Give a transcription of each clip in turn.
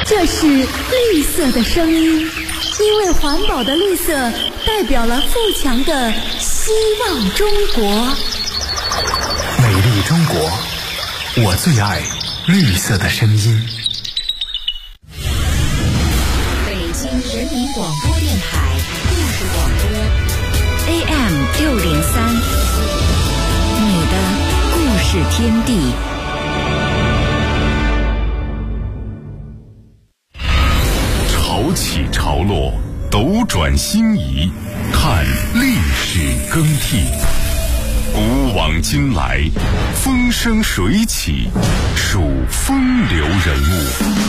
这是绿色的声音，因为环保的绿色代表了富强的希望中国。 美丽中国，我最爱绿色的声音。 北京人民广播电台故事广播 AM603，你的故事天地。 潮起潮落，斗转星移，看历史更替。古往今来，风生水起，数风流人物。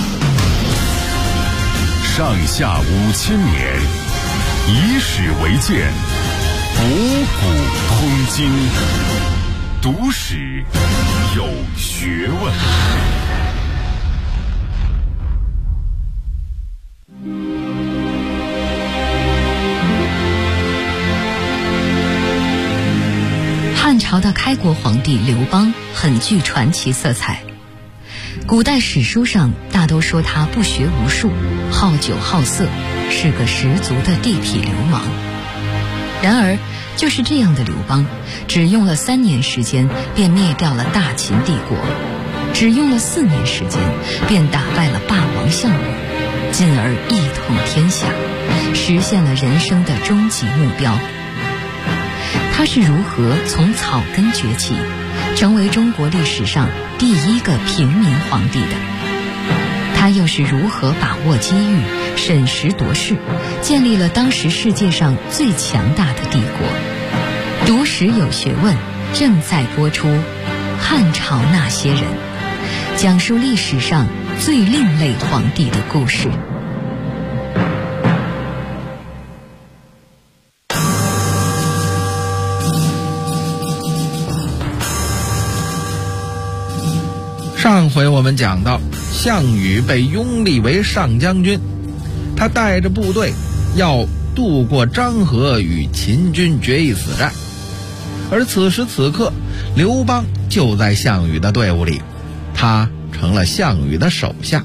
上下5000年，以史为鉴，博古通今，读史有学问。 汉朝的开国皇帝刘邦很具传奇色彩，古代史书上大都说他不学无术，好酒好色，是个十足的地痞流氓。然而就是这样的刘邦，只用了3年时间便灭掉了大秦帝国，只用了4年时间便打败了霸王项羽，进而一统天下，实现了人生的终极目标。他是如何从草根崛起，成为中国历史上第一个平民皇帝的？他又是如何把握机遇，审时度势，建立了当时世界上最强大的帝国？读史有学问，正在播出《汉朝那些人》，讲述历史上最另类皇帝的故事。 上回我们讲到，项羽被拥立为上将军，他带着部队要渡过漳河与秦军决一死战。而此时此刻，刘邦就在项羽的队伍里，他成了项羽的手下。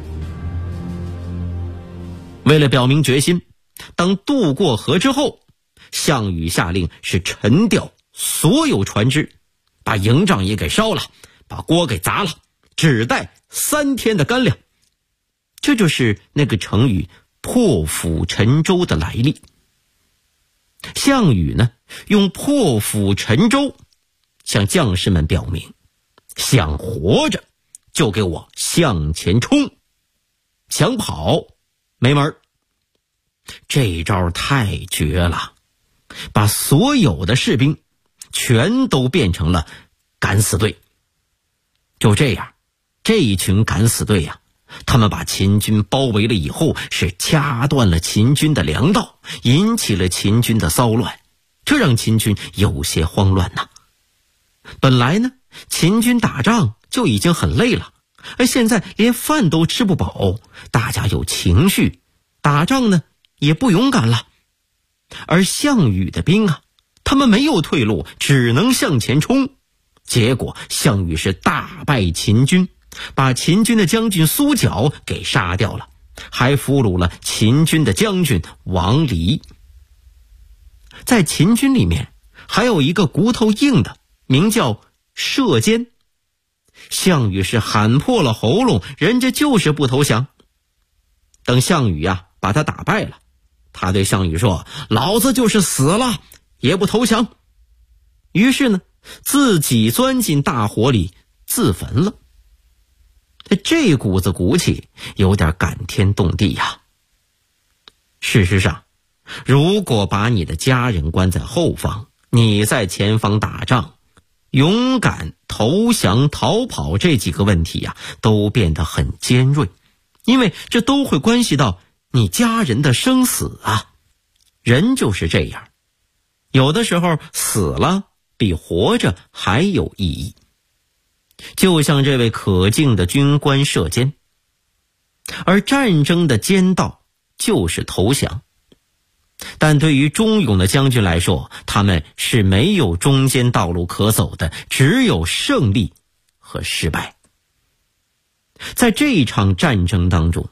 为了表明决心，当渡过河之后，项羽下令是沉掉所有船只，把营帐也给烧了，把锅给砸了，只带3天的干粮。这就是那个成语破釜沉舟的来历。项羽呢，用破釜沉舟向将士们表明，想活着就给我向前冲，想跑没门儿。这招太绝了，把所有的士兵全都变成了敢死队。就这样，这一群敢死队呀，他们把秦军包围了以后，是掐断了秦军的粮道，引起了秦军的骚乱，这让秦军有些慌乱呐。本来呢，秦军打仗就已经很累了，而现在连饭都吃不饱，大家有情绪，打仗呢也不勇敢了。而项羽的兵啊，他们没有退路，只能向前冲。结果项羽是大败秦军，把秦军的将军苏角给杀掉了，还俘虏了秦军的将军王离。在秦军里面还有一个骨头硬的，名叫射监。项羽是喊破了喉咙，人家就是不投降。等项羽啊把他打败了，他对项羽说，老子就是死了也不投降。于是呢，自己钻进大火里自焚了。这股子骨气有点感天动地呀。事实上，如果把你的家人关在后方，你在前方打仗，勇敢、投降、逃跑这几个问题呀，都变得很尖锐，因为这都会关系到你家人的生死啊。人就是这样，有的时候死了比活着还有意义。就像这位可敬的军官射监，而战争的奸道就是投降。但对于忠勇的将军来说，他们是没有中间道路可走的，只有胜利和失败。在这一场战争当中，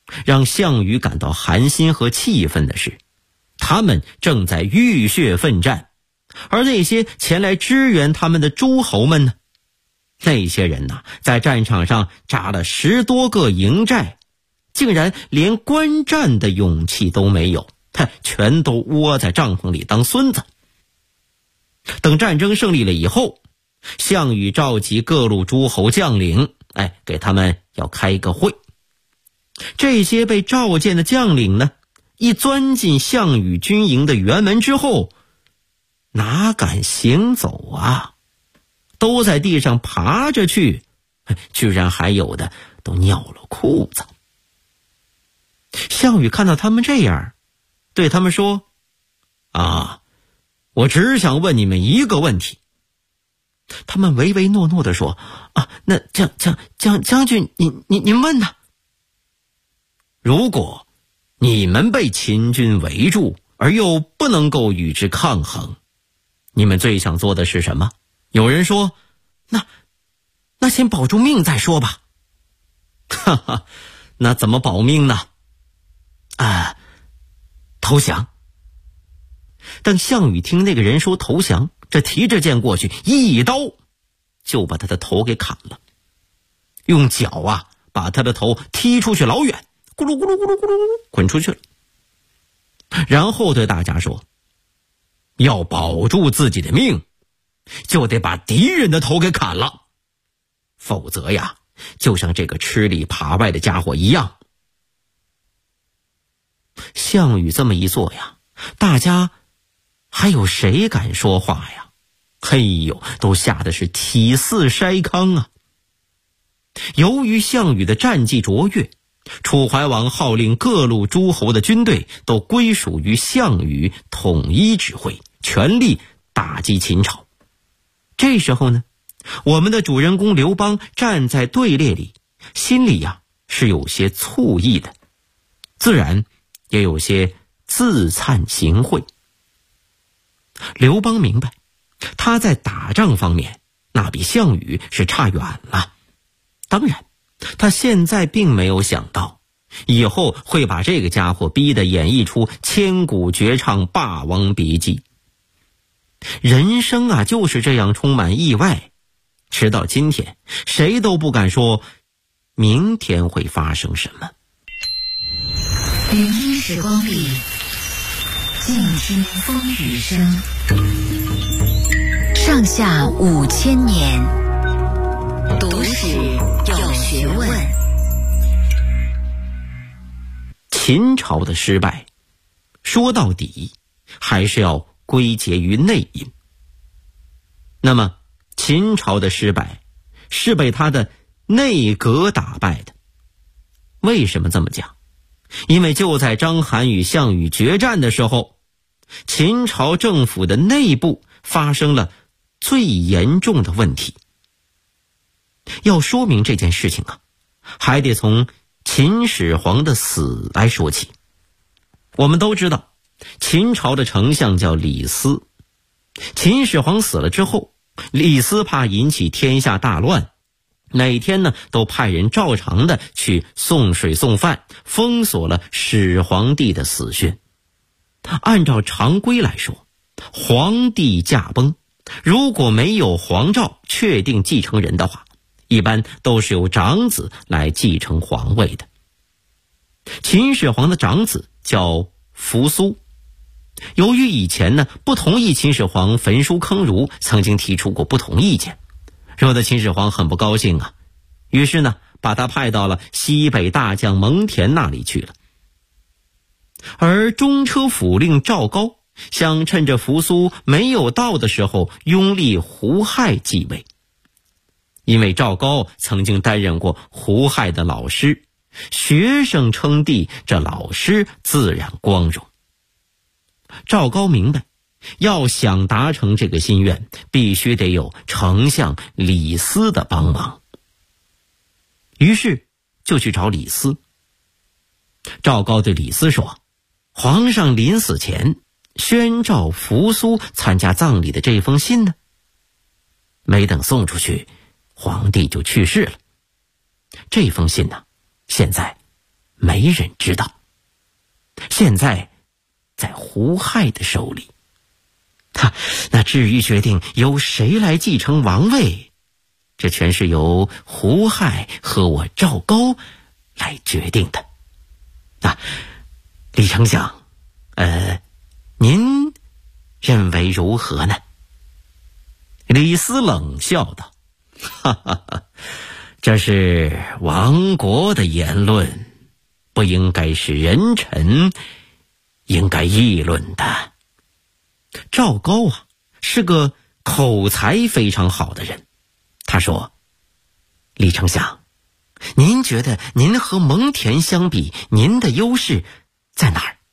让项羽感到寒心和气愤的是，他们正在浴血奋战，而那些前来支援他们的诸侯们呢？那些人呐，在战场上扎了10多个营寨，竟然连观战的勇气都没有，全都窝在帐篷里当孙子。等战争胜利了以后，项羽召集各路诸侯将领，给他们要开一个会。这些被召见的将领呢，一钻进项羽军营的辕门之后，哪敢行走啊，都在地上爬着去，居然还有的都尿了裤子。项羽看到他们这样，对他们说：我只想问你们一个问题。他们唯唯诺诺地说：那将军您问呢？如果你们被秦军围住，而又不能够与之抗衡，你们最想做的是什么？有人说：那先保住命再说吧。那怎么保命呢？投降。当项羽听那个人说投降，这提着剑过去，一刀就把他的头给砍了，用脚把他的头踢出去老远，咕噜咕噜咕噜咕噜滚出去了。然后对大家说：要保住自己的命，就得把敌人的头给砍了，否则就像这个吃里扒外的家伙一样。项羽这么一做大家还有谁敢说话呀？都吓得是体似筛糠啊！由于项羽的战绩卓越，楚怀王号令各路诸侯的军队都归属于项羽统一指挥，全力打击秦朝。这时候呢，我们的主人公刘邦站在队列里，心里是有些醋意的，自然也有些自惭形秽。刘邦明白，他在打仗方面那比项羽是差远了。当然，他现在并没有想到，以后会把这个家伙逼得演绎出千古绝唱《霸王别姬》。人生就是这样充满意外，直到今天，谁都不敢说明天会发生什么。 聆听时光里，静听风雨声。上下5000年，读史有学问。 秦朝的失败，说到底还是要归结于内因。那么秦朝的失败是被他的内阁打败的。为什么这么讲？因为就在章邯与项羽决战的时候，秦朝政府的内部发生了最严重的问题。要说明这件事情还得从秦始皇的死来说起。我们都知道，秦朝的丞相叫李斯。秦始皇死了之后，李斯怕引起天下大乱，每天呢都派人照常的去送水送饭，封锁了始皇帝的死讯。按照常规来说，皇帝驾崩，如果没有皇诏确定继承人的话，一般都是由长子来继承皇位的。秦始皇的长子叫扶苏，由于以前呢不同意秦始皇焚书坑儒，曾经提出过不同意见，惹得秦始皇很不高兴于是呢把他派到了西北大将蒙恬那里去了。而中车府令赵高想趁着扶苏没有到的时候拥立胡亥继位。因为赵高曾经担任过胡亥的老师，学生称帝，这老师自然光荣。赵高明白，要想达成这个心愿，必须得有丞相李斯的帮忙。于是就去找李斯。赵高对李斯说，皇上临死前宣召扶苏参加葬礼的这封信呢，没等送出去，皇帝就去世了。这封信呢，现在没人知道。现在在胡亥的手里。那至于决定由谁来继承王位，这全是由胡亥和我赵高来决定的。李丞相，您认为如何呢？李斯冷笑道：这是亡国的言论，不应该是人臣应该议论的。赵高是个口才非常好的人，他说：李丞相，您觉得您和蒙恬相比，您的优势在哪儿？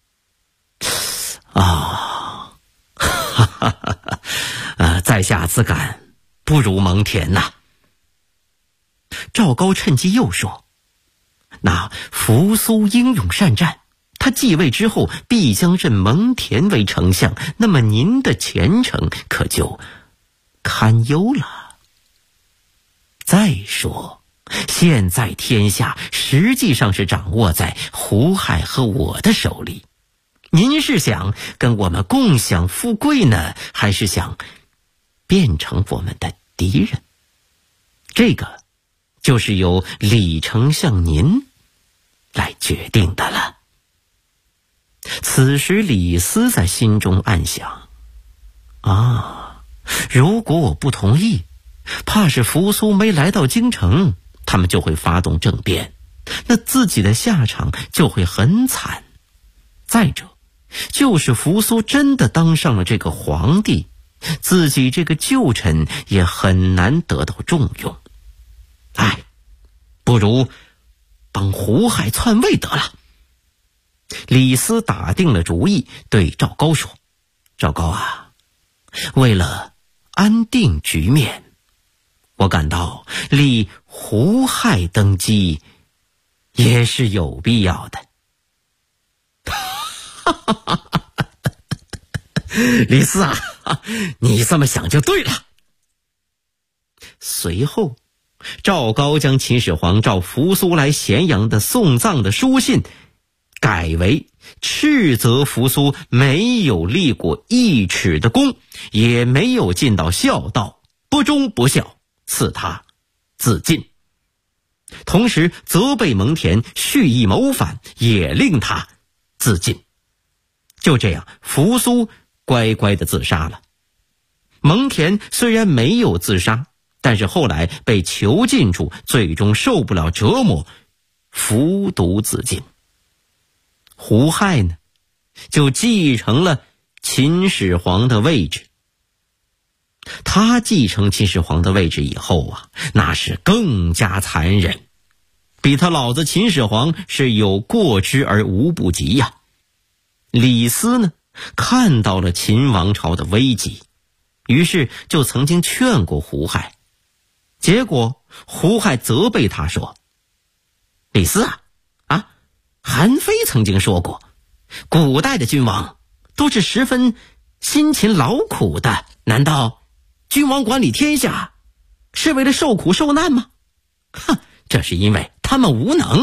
在下自感不如蒙恬呐。赵高趁机又说：那扶苏英勇善战，他继位之后必将任蒙恬为丞相，那么您的前程可就堪忧了。再说现在天下实际上是掌握在胡亥和我的手里，您是想跟我们共享富贵呢，还是想变成我们的敌人？这个就是由李丞相您来决定的了。此时李斯在心中暗想：如果我不同意，怕是扶苏没来到京城，他们就会发动政变，那自己的下场就会很惨。再者，就是扶苏真的当上了这个皇帝，自己这个旧臣也很难得到重用。不如帮胡亥篡位得了。李斯打定了主意，对赵高说：赵高为了安定局面，我感到立胡亥登基也是有必要的。李斯你这么想就对了。随后赵高将秦始皇召扶苏来咸阳的送葬的书信改为斥责扶苏没有立过一尺的功，也没有尽到孝道，不忠不孝，赐他自尽。同时责备蒙恬蓄意谋反，也令他自尽。就这样，扶苏乖乖的自杀了。蒙恬虽然没有自杀，但是后来被囚禁住，最终受不了折磨，服毒自尽。胡亥呢，就继承了秦始皇的位置。他继承秦始皇的位置以后那是更加残忍，比他老子秦始皇是有过之而无不及呀。李斯呢，看到了秦王朝的危机，于是就曾经劝过胡亥。结果胡亥责备他说：李斯韩非曾经说过，古代的君王都是十分辛勤劳苦的，难道君王管理天下是为了受苦受难吗？这是因为他们无能。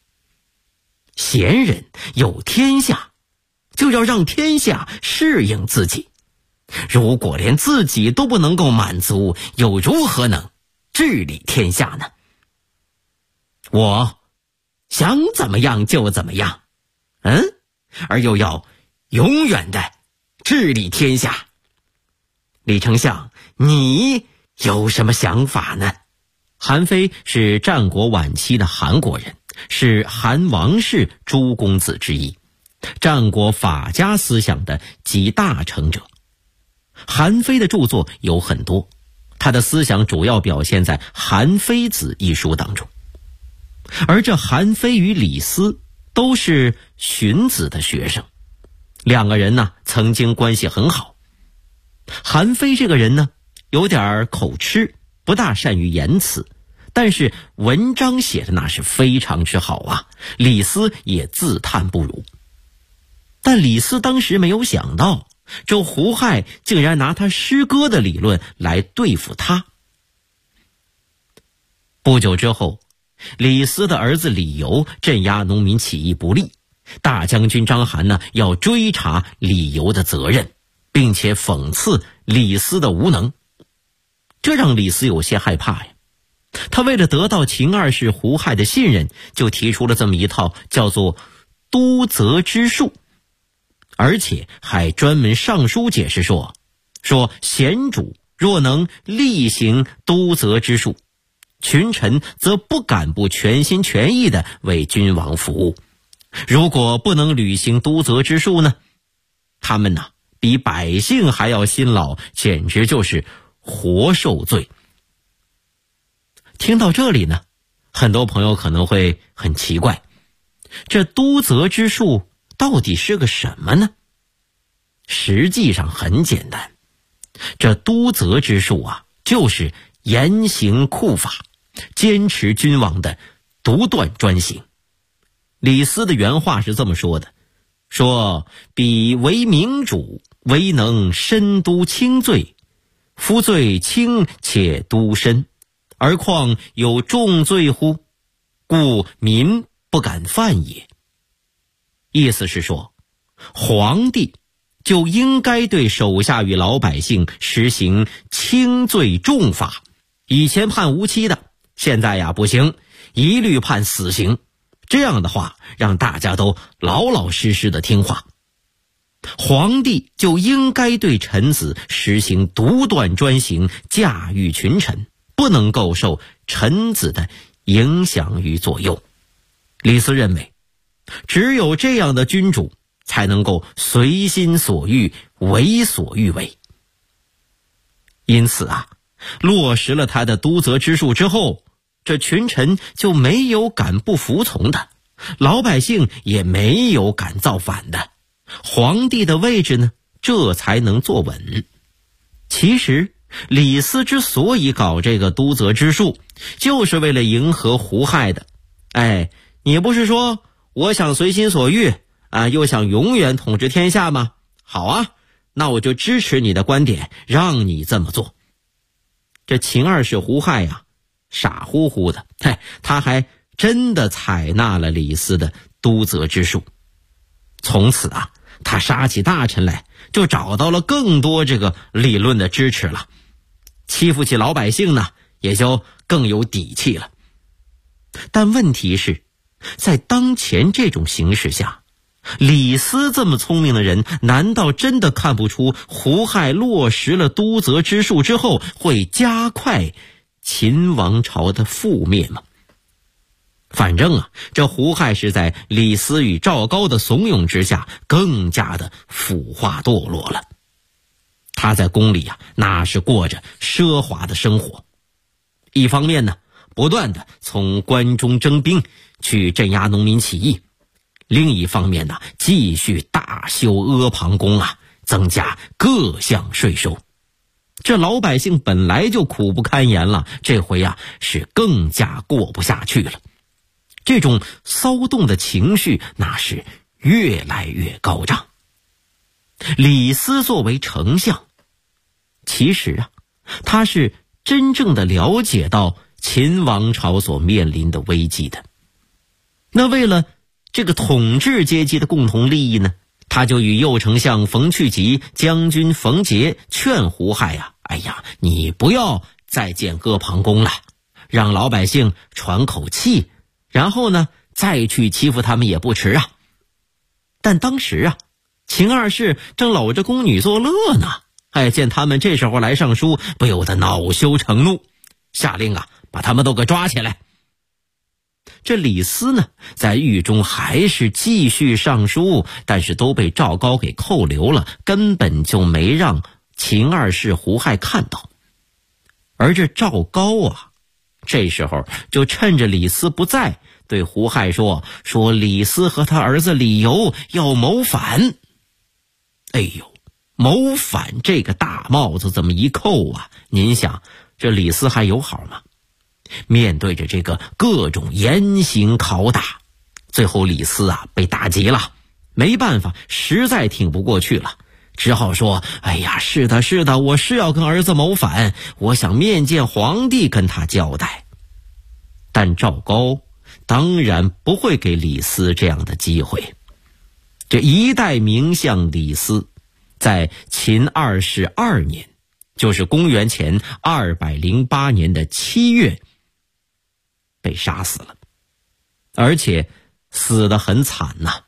贤人有天下，就要让天下适应自己，如果连自己都不能够满足，又如何能治理天下呢？我想怎么样就怎么样，而又要永远的治理天下。李丞相，你有什么想法呢？韩非是战国晚期的韩国人，是韩王室诸公子之一，战国法家思想的集大成者。韩非的著作有很多，他的思想主要表现在《韩非子》一书当中。而这韩非与李斯都是荀子的学生，两个人呢曾经关系很好。韩非这个人呢有点口吃，不大善于言辞，但是文章写的那是非常之好李斯也自叹不如。但李斯当时没有想到，这胡亥竟然拿他诗歌的理论来对付他。不久之后， 李斯的儿子李由镇压农民起义不利，大将军章邯呢要追查李由的责任，并且讽刺李斯的无能。这让李斯有些害怕呀。他为了得到秦二世胡亥的信任，就提出了这么一套叫做督责之术，而且还专门上书解释说贤主若能厉行督责之术，群臣则不敢不全心全意地为君王服务。如果不能履行督责之术呢，他们呢比百姓还要辛劳，简直就是活受罪。听到这里呢，很多朋友可能会很奇怪，这督责之术到底是个什么呢？实际上很简单，这督责之术啊，就是严刑酷法，坚持君王的独断专行。李斯的原话是这么说的，说彼为明主，唯能深督轻罪，夫罪轻且督深，而况有重罪乎？故民不敢犯也。意思是说，皇帝就应该对手下与老百姓实行轻罪重罚，以前判无期的，现在呀不行，一律判死刑。这样的话，让大家都老老实实的听话。皇帝就应该对臣子实行独断专行，驾驭群臣，不能够受臣子的影响与左右。李斯认为，只有这样的君主才能够随心所欲，为所欲为。因此啊，落实了他的督责之术之后，这群臣就没有敢不服从的，老百姓也没有敢造反的，皇帝的位置呢，这才能坐稳。其实李斯之所以搞这个督责之术，就是为了迎合胡亥的。你不是说我想随心所欲啊，又想永远统治天下吗？好啊，那我就支持你的观点，让你这么做。这秦二世胡亥呀，傻乎乎的，他还真的采纳了李斯的督责之术。从此啊，他杀起大臣来就找到了更多这个理论的支持了，欺负起老百姓呢，也就更有底气了。但问题是，在当前这种形势下，李斯这么聪明的人，难道真的看不出胡亥落实了督责之术之后，会加快秦王朝的覆灭吗？反正啊，这胡亥是在李斯与赵高的怂恿之下，更加的腐化堕落了。他在宫里啊，那是过着奢华的生活。一方面呢，不断的从关中征兵去镇压农民起义；另一方面呢，继续大修阿房宫啊，增加各项税收。这老百姓本来就苦不堪言了，这回啊是更加过不下去了。这种骚动的情绪那是越来越高涨。李斯作为丞相，其实啊，他是真正的了解到秦王朝所面临的危机的。那为了这个统治阶级的共同利益呢，他就与右丞相冯去疾、将军冯杰劝胡亥呀，你不要再建阿房宫了，让老百姓喘口气，然后呢再去欺负他们也不迟啊。但当时啊，秦二世正搂着宫女作乐呢，见他们这时候来上书，不由得恼羞成怒，下令啊把他们都给抓起来。这李斯呢，在狱中还是继续上书，但是都被赵高给扣留了，根本就没让秦二世胡亥看到。而这赵高啊，这时候就趁着李斯不在，对胡亥说李斯和他儿子李由要谋反。谋反这个大帽子这么一扣啊，您想这李斯还友好吗？面对着这个各种严刑拷打，最后李斯啊被打急了，没办法，实在挺不过去了，只好说是的，我是要跟儿子谋反，我想面见皇帝跟他交代。 但赵高当然不会给李斯这样的机会。这一代名相李斯在秦2世2年，就是公元前208年的7月被杀死了，而且死得很惨呐。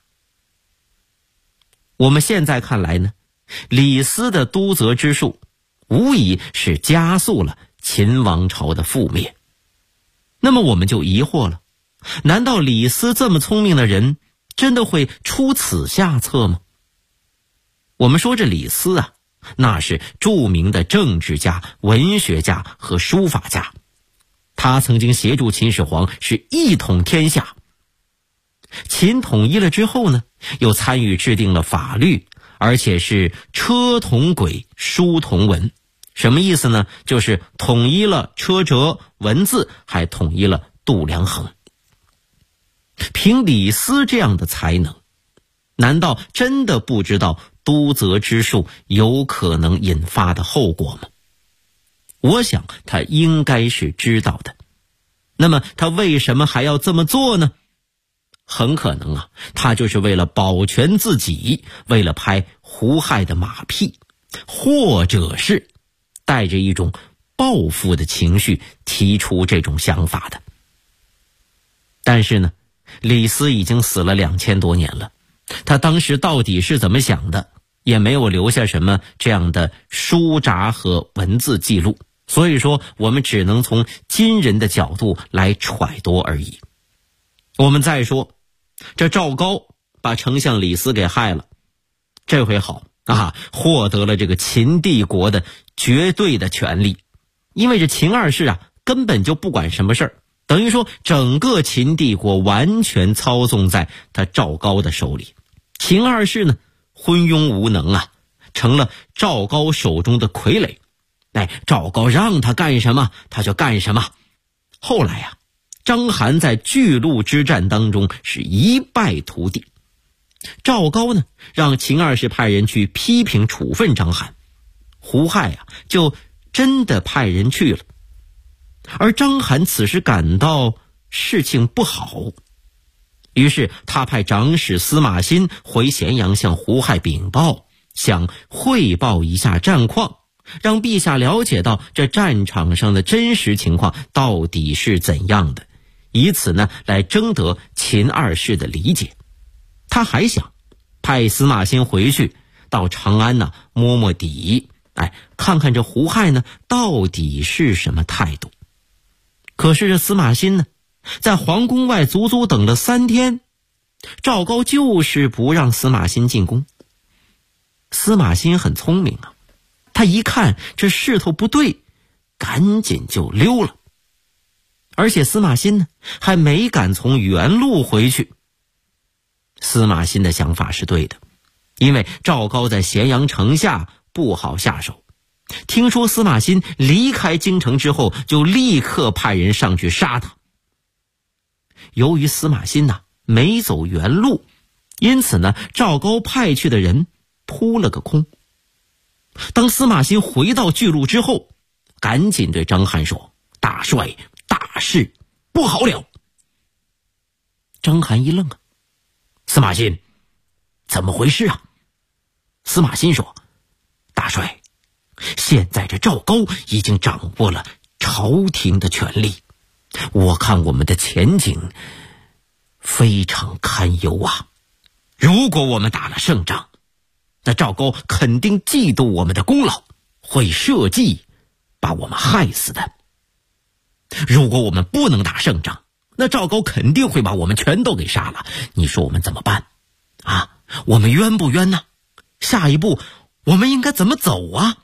我们现在看来呢，李斯的督责之术无疑是加速了秦王朝的覆灭。那么我们就疑惑了，难道李斯这么聪明的人真的会出此下策吗？我们说这李斯啊，那是著名的政治家、文学家和书法家，他曾经协助秦始皇是一统天下。秦统一了之后呢，又参与制定了法律，而且是车同轨，书同文。什么意思呢？就是统一了车辙、文字，还统一了度量衡。凭李斯这样的才能，难道真的不知道督责之术有可能引发的后果吗？我想他应该是知道的。那么他为什么还要这么做呢？很可能啊，他就是为了保全自己，为了拍胡亥的马屁，或者是带着一种报复的情绪提出这种想法的。但是呢，李斯已经死了2000多年了，他当时到底是怎么想的，也没有留下什么这样的书札和文字记录，所以说我们只能从今人的角度来揣度而已。我们再说，这赵高把丞相李斯给害了，这回好啊，获得了这个秦帝国的绝对的权力。因为这秦2世啊，根本就不管什么事儿，等于说整个秦帝国完全操纵在他赵高的手里。秦2世呢，昏庸无能啊，成了赵高手中的傀儡。赵高让他干什么他就干什么。后来啊，章邯在巨鹿之战当中是一败涂地。赵高呢，让秦2世派人去批评处分章邯，胡亥啊就真的派人去了。而章邯此时感到事情不好，于是他派长史司马欣回咸阳向胡亥禀报，想汇报一下战况，让陛下了解到这战场上的真实情况到底是怎样的，以此呢来征得秦2世的理解。他还想派司马欣回去到长安呢摸摸底，看看这胡亥呢到底是什么态度。可是这司马欣呢，在皇宫外足足等了3天，赵高就是不让司马欣进宫。司马欣很聪明啊，他一看这势头不对，赶紧就溜了。而且司马欣呢，还没敢从原路回去。司马欣的想法是对的，因为赵高在咸阳城下不好下手。听说司马欣离开京城之后，就立刻派人上去杀他。由于司马欣没走原路，因此呢，赵高派去的人扑了个空。当司马欣回到巨鹿之后，赶紧对章邯说：“大帅，大事不好了。”章邯一愣啊，司马欣，怎么回事啊？司马欣说：“大帅，现在这赵高已经掌握了朝廷的权力，我看我们的前景非常堪忧啊。如果我们打了胜仗，那赵高肯定嫉妒我们的功劳，会设计把我们害死的。如果我们不能打胜仗，那赵高肯定会把我们全都给杀了。你说我们怎么办啊？我们冤不冤呢？下一步我们应该怎么走啊？”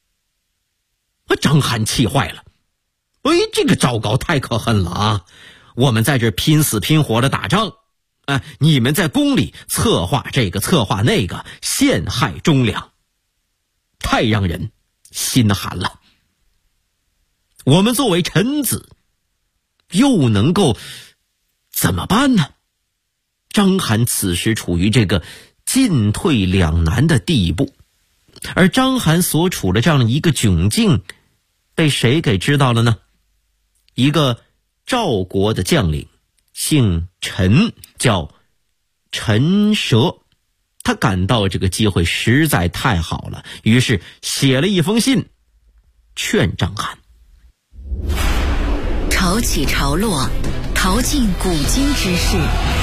章邯气坏了，这个赵高太可恨了啊！我们在这拼死拼活的打仗，你们在宫里策划这个策划那个，陷害忠良，太让人心寒了。我们作为臣子，又能够怎么办呢？章邯此时处于这个进退两难的地步，而章邯所处的这样一个窘境，被谁给知道了呢？一个赵国的将领，姓陈，叫陈蛇。他感到这个机会实在太好了，于是写了一封信劝章邯。 潮起潮落，淘尽古今之事，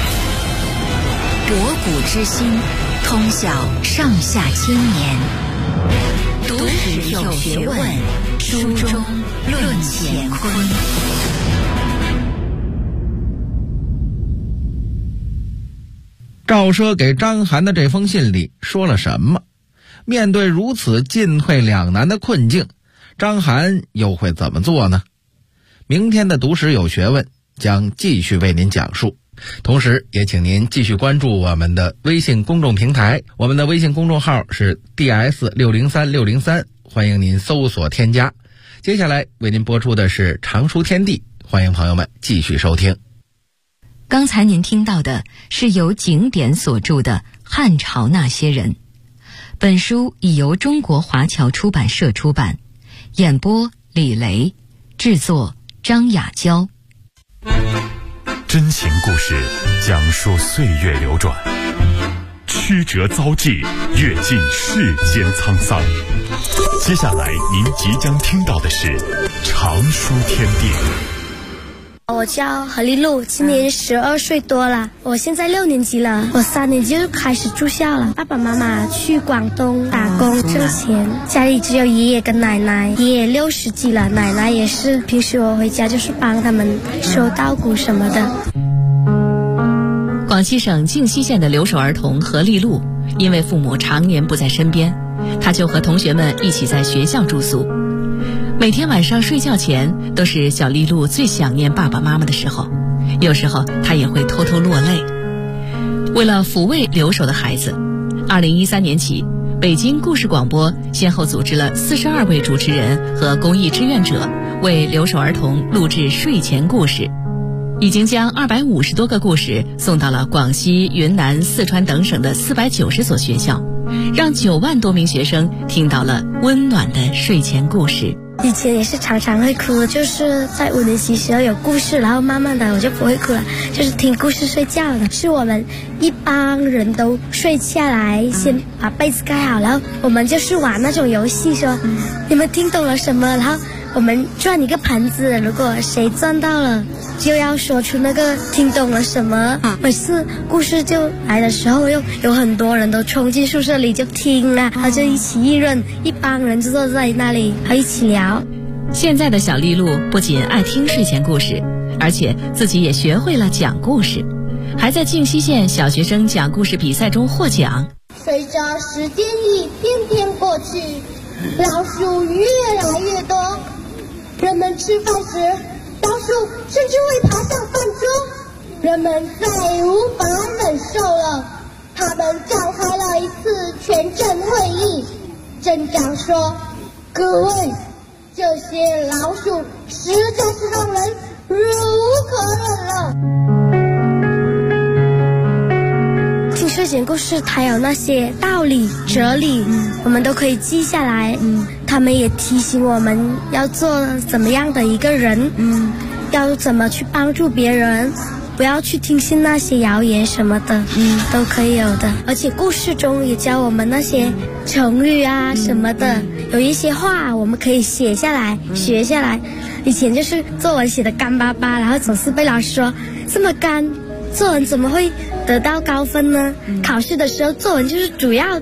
博古知新，通晓上下千年。读史有学问，书中论乾坤。 赵奢给章邯的这封信里说了什么？面对如此进退两难的困境，章邯又会怎么做呢？明天的读史有学问将继续为您讲述，同时也请您继续关注我们的微信公众平台，我们的微信公众号是 DS603603，欢迎您搜索添加。接下来为您播出的是常书天地，欢迎朋友们继续收听。 刚才您听到的是由景典所著的《汉朝那些人》，本书已由中国华侨出版社出版，演播李雷，制作张雅娇。 真情故事讲述岁月流转，曲折遭际，阅尽世间沧桑。接下来您即将听到的是常书天地。 我叫何丽露，今年12岁多了，我现在6年级了，我3年级就开始住校了。爸爸妈妈去广东打工挣钱，家里只有爷爷跟奶奶，爷爷60几了，奶奶也是，平时我回家就是帮他们收稻谷什么的。 广西省靖西县的留守儿童何丽露，因为父母常年不在身边，他就和同学们一起在学校住宿。每天晚上睡觉前都是小丽露最想念爸爸妈妈的时候，有时候她也会偷偷落泪。为了抚慰留守的孩子，2013年起，北京故事广播先后组织了42位主持人和公益志愿者为留守儿童录制睡前故事，已经将250多个故事送到了广西、云南、四川等省的490所学校，让9万多名学生听到了温暖的睡前故事。 以前也是常常会哭，就是在5年级时候有故事，然后慢慢的我就不会哭了，就是听故事睡觉的。是我们一帮人都睡下来，先把被子盖好，然后我们就是玩那种游戏，说你们听懂了什么，然后我们转一个盘子，如果谁转到了就要说出那个听懂了什么。每次故事就来的时候，又有很多人都冲进宿舍里就听啊，然后就一起议论，一帮人就坐在那里还一起聊。 现在的小丽露不仅爱听睡前故事，而且自己也学会了讲故事，还在靖西县小学生讲故事比赛中获奖。 随着时间一天天过去，老鼠越来越多，人们吃饭时，老鼠甚至会爬上饭桌，人们再无法忍受了，他们召开了一次全镇会议。镇长说：“各位，这些老鼠实在是让人忍无可忍了。” 听睡前故事，它有那些道理、哲理，我们都可以记下来。他们也提醒我们要做怎么样的一个人，要怎么去帮助别人，不要去听信那些谣言什么的，都可以有的。而且故事中也教我们那些成语啊什么的，有一些话我们可以写下来、学下来。以前就是作文写的干巴巴，然后总是被老师说这么干，作文怎么会得到高分呢？考试的时候作文就是主要